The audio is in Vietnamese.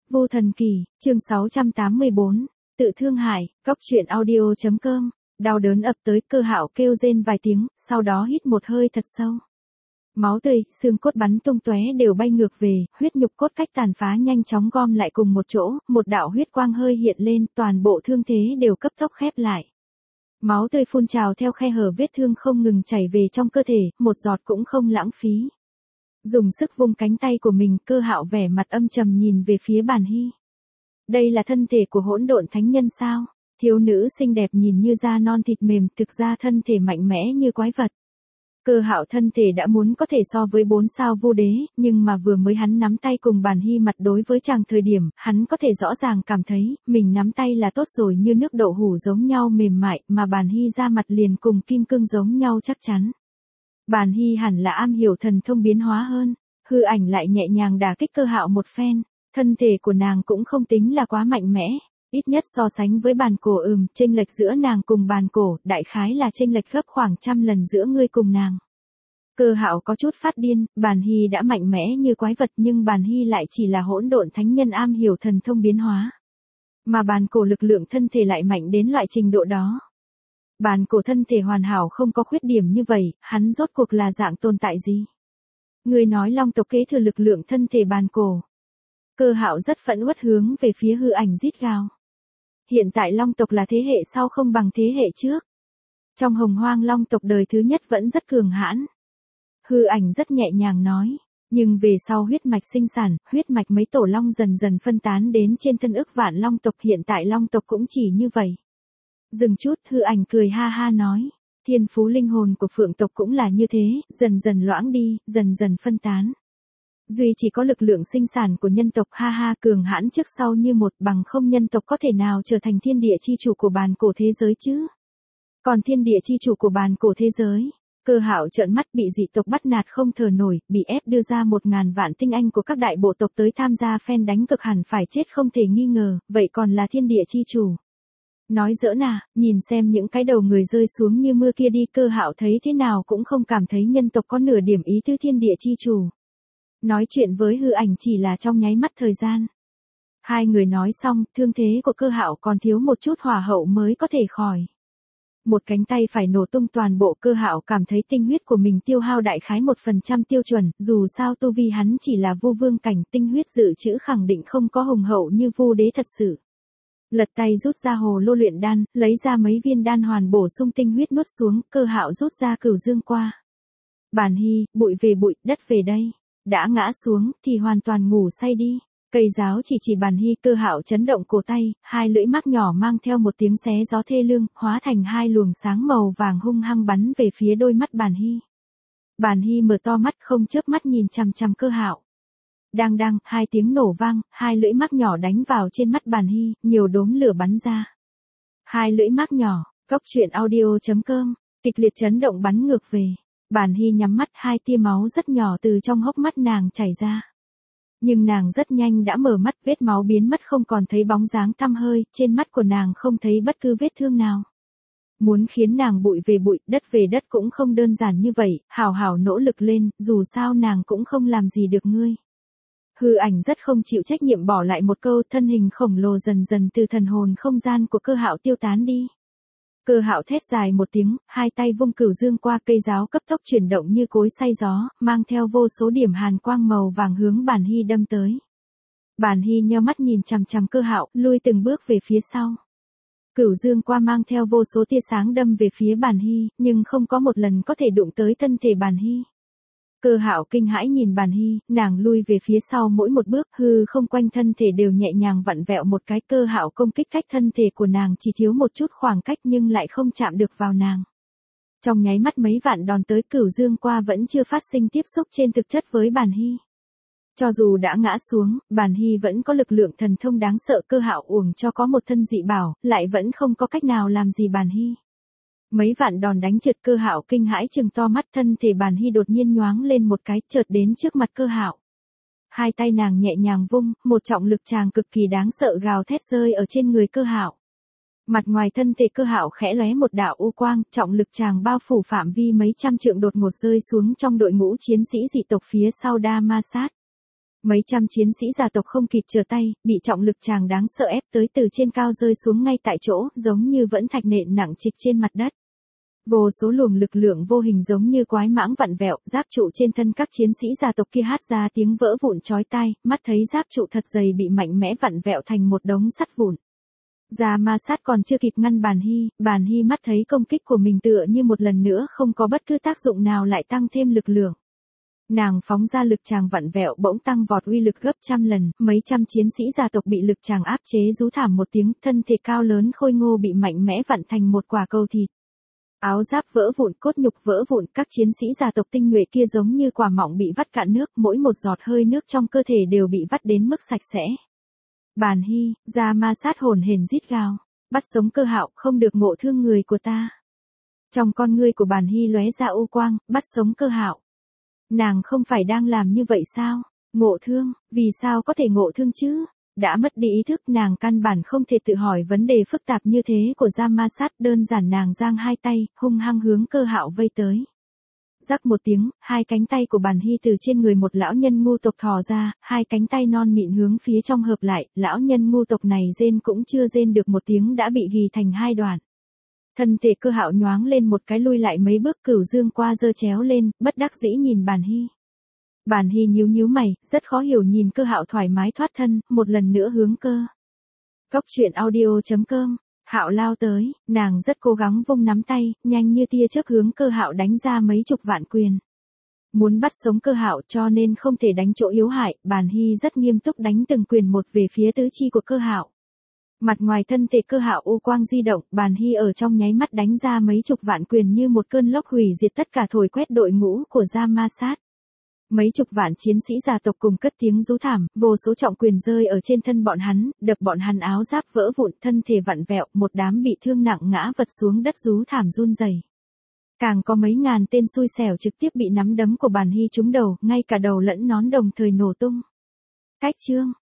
Vô Thần Kỳ, chương 684, tự thương hại, góc truyện audio.com, đau đớn ập tới, Cơ Hạo kêu rên vài tiếng, sau đó hít một hơi thật sâu. Máu tươi, xương cốt bắn tung tóe đều bay ngược về, huyết nhục cốt cách tàn phá nhanh chóng gom lại cùng một chỗ, một đạo huyết quang hơi hiện lên, toàn bộ thương thế đều cấp tốc khép lại. Máu tươi phun trào theo khe hở vết thương không ngừng chảy về trong cơ thể, một giọt cũng không lãng phí. Dùng sức vung cánh tay của mình, Cơ Hạo vẻ mặt âm trầm nhìn về phía Bàn Hy. Đây là thân thể của hỗn độn thánh nhân sao? Thiếu nữ xinh đẹp nhìn như da non thịt mềm, thực ra thân thể mạnh mẽ như quái vật. Cơ Hạo thân thể đã muốn có thể so với 4 sao vô đế, nhưng mà vừa mới hắn nắm tay cùng Bàn Hy mặt đối với chàng thời điểm, hắn có thể rõ ràng cảm thấy, mình nắm tay là tốt rồi, như nước đậu hũ giống nhau mềm mại, mà Bàn Hy ra mặt liền cùng kim cương giống nhau chắc chắn. Bàn Hy hẳn là am hiểu thần thông biến hóa hơn, hư ảnh lại nhẹ nhàng đả kích Cơ Hạo một phen, thân thể của nàng cũng không tính là quá mạnh mẽ, ít nhất so sánh với Bàn Cổ chênh lệch giữa nàng cùng Bàn Cổ, đại khái là chênh lệch gấp khoảng 100 lần giữa ngươi cùng nàng. Cơ Hạo có chút phát điên, Bàn Hy đã mạnh mẽ như quái vật nhưng Bàn Hy lại chỉ là hỗn độn thánh nhân am hiểu thần thông biến hóa. Mà Bàn Cổ lực lượng thân thể lại mạnh đến loại trình độ đó. Bàn Cổ thân thể hoàn hảo không có khuyết điểm như vậy, hắn rốt cuộc là dạng tồn tại gì? Người nói Long tộc kế thừa lực lượng thân thể Bàn Cổ. Cơ Hạo rất phẫn uất hướng về phía hư ảnh rít gào. Hiện tại Long tộc là thế hệ sau không bằng thế hệ trước. Trong Hồng Hoang Long tộc đời thứ nhất vẫn rất cường hãn. Hư ảnh rất nhẹ nhàng nói, nhưng về sau huyết mạch sinh sản, huyết mạch mấy tổ long dần dần phân tán đến trên thân ức vạn Long tộc, hiện tại Long tộc cũng chỉ như vậy. Dừng chút, hư ảnh cười ha ha nói, thiên phú linh hồn của Phượng tộc cũng là như thế, dần dần loãng đi, dần dần phân tán. Duy chỉ có lực lượng sinh sản của nhân tộc ha ha cường hãn trước sau như một, bằng không nhân tộc có thể nào trở thành thiên địa chi chủ của bàn cổ thế giới chứ? Còn thiên địa chi chủ của bàn cổ thế giới, Cơ Hạo trợn mắt, bị dị tộc bắt nạt không thở nổi, bị ép đưa ra 1000 vạn tinh anh của các đại bộ tộc tới tham gia phen đánh cực, hẳn phải chết không thể nghi ngờ, vậy còn là thiên địa chi chủ. Nói giỡn à, nhìn xem những cái đầu người rơi xuống như mưa kia đi, Cơ Hạo thấy thế nào cũng không cảm thấy nhân tộc có nửa điểm ý tứ thiên địa chi chủ. Nói chuyện với hư ảnh chỉ là trong nháy mắt thời gian. Hai người nói xong, thương thế của Cơ Hạo còn thiếu một chút hỏa hậu mới có thể khỏi. Một cánh tay phải nổ tung toàn bộ, Cơ Hạo cảm thấy tinh huyết của mình tiêu hao đại khái 1% tiêu chuẩn, dù sao tu vi hắn chỉ là vô vương cảnh, tinh huyết dự trữ khẳng định không có hùng hậu như vô đế thật sự. Lật tay rút ra hồ lô luyện đan, lấy ra mấy viên đan hoàn bổ sung tinh huyết nuốt xuống, Cơ Hạo rút ra Cửu Dương Qua. Bàn Hy, bụi về bụi, đất về đây. Đã ngã xuống thì hoàn toàn ngủ say đi. Cây giáo chỉ Bàn Hy, Cơ Hạo chấn động cổ tay, hai lưỡi mác nhỏ mang theo một tiếng xé gió thê lương, hóa thành hai luồng sáng màu vàng hung hăng bắn về phía đôi mắt Bàn Hy. Bàn Hy mở to mắt không chớp mắt nhìn chằm chằm Cơ Hạo. Đang hai tiếng nổ vang, hai lưỡi mác nhỏ đánh vào trên mắt Bàn Hy, nhiều đốm lửa bắn ra. Hai lưỡi mác nhỏ, góc truyện audio.com, kịch liệt chấn động bắn ngược về. Bàn Hy nhắm mắt, hai tia máu rất nhỏ từ trong hốc mắt nàng chảy ra. Nhưng nàng rất nhanh đã mở mắt, vết máu biến mất không còn thấy bóng dáng tăm hơi, trên mắt của nàng không thấy bất cứ vết thương nào. Muốn khiến nàng bụi về bụi, đất về đất cũng không đơn giản như vậy, hảo hảo nỗ lực lên, dù sao nàng cũng không làm gì được ngươi. Hư ảnh rất không chịu trách nhiệm bỏ lại một câu, thân hình khổng lồ dần dần từ thần hồn không gian của Cơ Hạo tiêu tán đi. Cơ Hạo thét dài một tiếng, hai tay vung Cửu Dương Qua, cây giáo cấp tốc chuyển động như cối xay gió, mang theo vô số điểm hàn quang màu vàng hướng Bàn Hy đâm tới. Bàn Hy nheo mắt nhìn chằm chằm Cơ Hạo, lui từng bước về phía sau. Cửu Dương Qua mang theo vô số tia sáng đâm về phía Bàn Hy, nhưng không có một lần có thể đụng tới thân thể Bàn Hy. Cơ Hạo kinh hãi nhìn Bàn Hy, nàng lui về phía sau mỗi một bước, hư không quanh thân thể đều nhẹ nhàng vặn vẹo một cái. Cơ Hạo công kích cách thân thể của nàng chỉ thiếu một chút khoảng cách nhưng lại không chạm được vào nàng. Trong nháy mắt mấy vạn đòn tới, Cửu Dương Qua vẫn chưa phát sinh tiếp xúc trên thực chất với Bàn Hy. Cho dù đã ngã xuống, Bàn Hy vẫn có lực lượng thần thông đáng sợ. Cơ Hạo uổng cho có một thân dị bảo, lại vẫn không có cách nào làm gì Bàn Hy. Mấy vạn đòn đánh trượt, Cơ Hạo kinh hãi trừng to mắt, thân thể Bàn Hy đột nhiên nhoáng lên một cái, chợt đến trước mặt Cơ Hạo. Hai tay nàng nhẹ nhàng vung, một trọng lực tràng cực kỳ đáng sợ gào thét rơi ở trên người Cơ Hạo. Mặt ngoài thân thể Cơ Hạo khẽ lóe một đạo u quang, trọng lực tràng bao phủ phạm vi mấy trăm trượng đột ngột rơi xuống trong đội ngũ chiến sĩ dị tộc phía sau Da Ma Sát. Mấy trăm chiến sĩ gia tộc không kịp trở tay, bị trọng lực tràng đáng sợ ép tới từ trên cao rơi xuống ngay tại chỗ, giống như vẫn thạch nện nặng trịch trên mặt đất. Vô số luồng lực lượng vô hình giống như quái mãng vặn vẹo, giáp trụ trên thân các chiến sĩ gia tộc kia hát ra tiếng vỡ vụn chói tai, mắt thấy giáp trụ thật dày bị mạnh mẽ vặn vẹo thành một đống sắt vụn. Gia Ma Sát còn chưa kịp ngăn Bàn Hy mắt thấy công kích của mình tựa như một lần nữa không có bất cứ tác dụng nào lại tăng thêm lực lượng. Nàng phóng ra lực tràng vặn vẹo bỗng tăng vọt uy lực gấp trăm lần, mấy trăm chiến sĩ gia tộc bị lực tràng áp chế rú thảm một tiếng, thân thể cao lớn khôi ngô bị mạnh mẽ vặn thành một quả cầu thịt. Áo giáp vỡ vụn, cốt nhục vỡ vụn, các chiến sĩ gia tộc tinh nhuệ kia giống như quả mọng bị vắt cạn nước, mỗi một giọt hơi nước trong cơ thể đều bị vắt đến mức sạch sẽ. Bàn Hy, Gia Ma Sát hồn hển rít gào, bắt sống Cơ Hạo, không được ngộ thương người của ta. Trong con ngươi của Bàn Hy lóe ra u quang, bắt sống Cơ Hạo. Nàng không phải đang làm như vậy sao? Ngộ thương, vì sao có thể ngộ thương chứ? Đã mất đi ý thức, nàng căn bản không thể tự hỏi vấn đề phức tạp như thế của Gia Ma Sát, đơn giản nàng giang hai tay, hung hăng hướng Cơ Hạo vây tới. Rắc một tiếng, hai cánh tay của Bàn Hy từ trên người một lão nhân ngu tộc thò ra, hai cánh tay non mịn hướng phía trong hợp lại, lão nhân ngu tộc này rên cũng chưa rên được một tiếng đã bị gỉ thành hai đoạn. Thân thể Cơ Hạo nhoáng lên một cái lui lại mấy bước, cửu dương qua giơ chéo lên, bất đắc dĩ nhìn Bàn Hy. Bàn Hy nhíu mày, rất khó hiểu nhìn Cơ Hạo thoải mái thoát thân, một lần nữa hướng cơ. Cốc truyện audio.com, Hạo lao tới, nàng rất cố gắng vung nắm tay, nhanh như tia chớp hướng Cơ Hạo đánh ra mấy chục vạn quyền. Muốn bắt sống Cơ Hạo cho nên không thể đánh chỗ yếu hại, Bàn Hy rất nghiêm túc đánh từng quyền một về phía tứ chi của Cơ Hạo. Mặt ngoài thân thể Cơ Hạo u quang di động, Bàn Hy ở trong nháy mắt đánh ra mấy chục vạn quyền như một cơn lốc hủy diệt tất cả, thổi quét đội ngũ của Gia Ma Sát. Mấy chục vạn chiến sĩ gia tộc cùng cất tiếng rú thảm, vô số trọng quyền rơi ở trên thân bọn hắn, đập bọn hắn áo giáp vỡ vụn, thân thể vặn vẹo, một đám bị thương nặng ngã vật xuống đất rú thảm run rẩy. Càng có mấy ngàn tên xui xẻo trực tiếp bị nắm đấm của Bàn Hy trúng đầu, ngay cả đầu lẫn nón đồng thời nổ tung. Cách chương